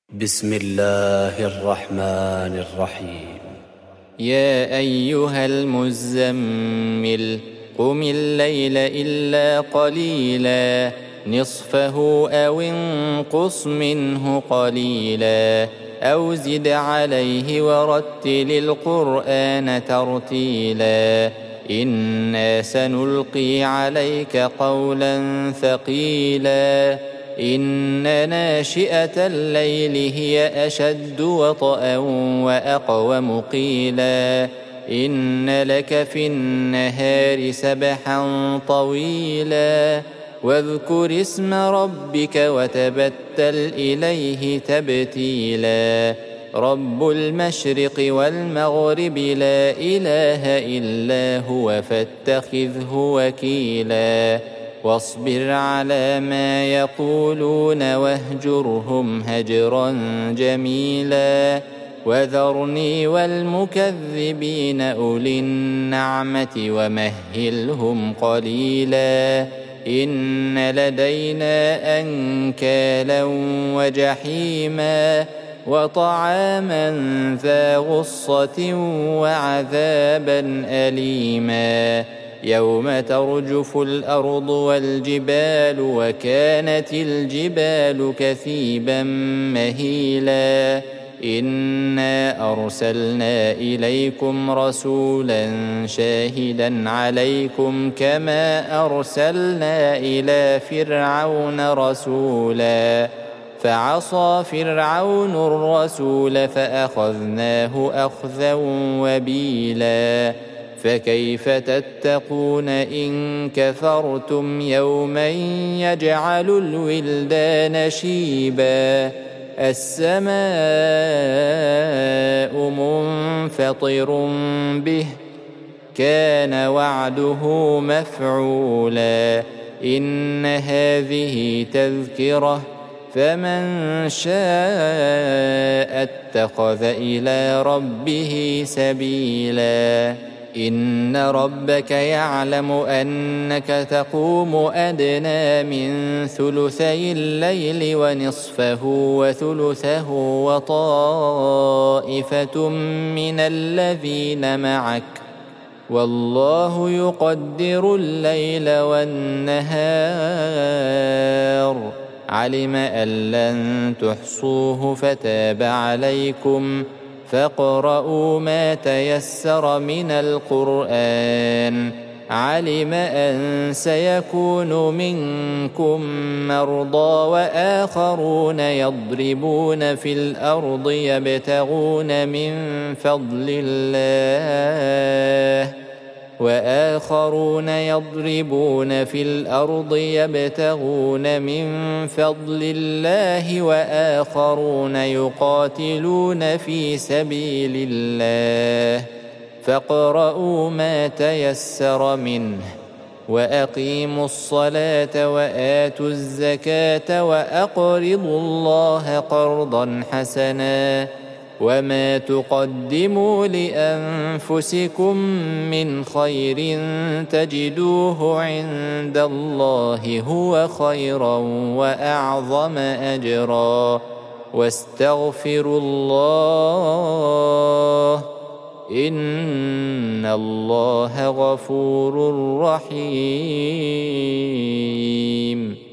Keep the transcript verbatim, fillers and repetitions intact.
بسم الله الرحمن الرحيم. يا أيها المزمل قم الليل إلا قليلا نصفه أو انقص منه قليلا أو زد عليه ورتل القرآن ترتيلا إنا سنلقي عليك قولا ثقيلا إن ناشئة الليل هي أشد وطئا وأقوم قيلا إن لك في النهار سبحا طويلا واذكر اسم ربك وتبتل إليه تبتيلا رب المشرق والمغرب لا إله إلا هو فاتخذه وكيلا واصبر على ما يقولون واهجرهم هجرا جميلا وذرني والمكذبين أولي النعمة ومهلهم قليلا إن لدينا أنكالا وجحيما وطعاما ذا غصة وعذابا أليما يوم ترجف الأرض والجبال وكانت الجبال كثيبا مهيلا إنا أرسلنا إليكم رسولا شاهدا عليكم كما أرسلنا إلى فرعون رسولا فعصى فرعون الرسول فأخذناه أخذا وبيلا فكيف تتقون إن كفرتم يوما يجعل الولدان شيبا السماء منفطر به كان وعده مفعولا إن هذه تذكرة فمن شاء اتخذ إلى ربه سبيلا إن ربك يعلم أنك تقوم أدنى من ثلثي الليل ونصفه وثلثه وطائفة من الذين معك والله يقدر الليل والنهار علم أن لن تحصوه فتاب عليكم فاقرؤوا ما تيسر من القرآن علم أن سيكون منكم مرضى وآخرون يضربون في الأرض يبتغون من فضل الله وآخرون يضربون في الأرض يبتغون من فضل الله وآخرون يقاتلون في سبيل الله فاقرؤوا ما تيسر منه وأقيموا الصلاة وآتوا الزكاة وأقرضوا الله قرضا حسنا وما تقدموا لأنفسكم من خير تجدوه عند الله هو خيرا وأعظم أجرا واستغفروا الله إن الله غفور رحيم.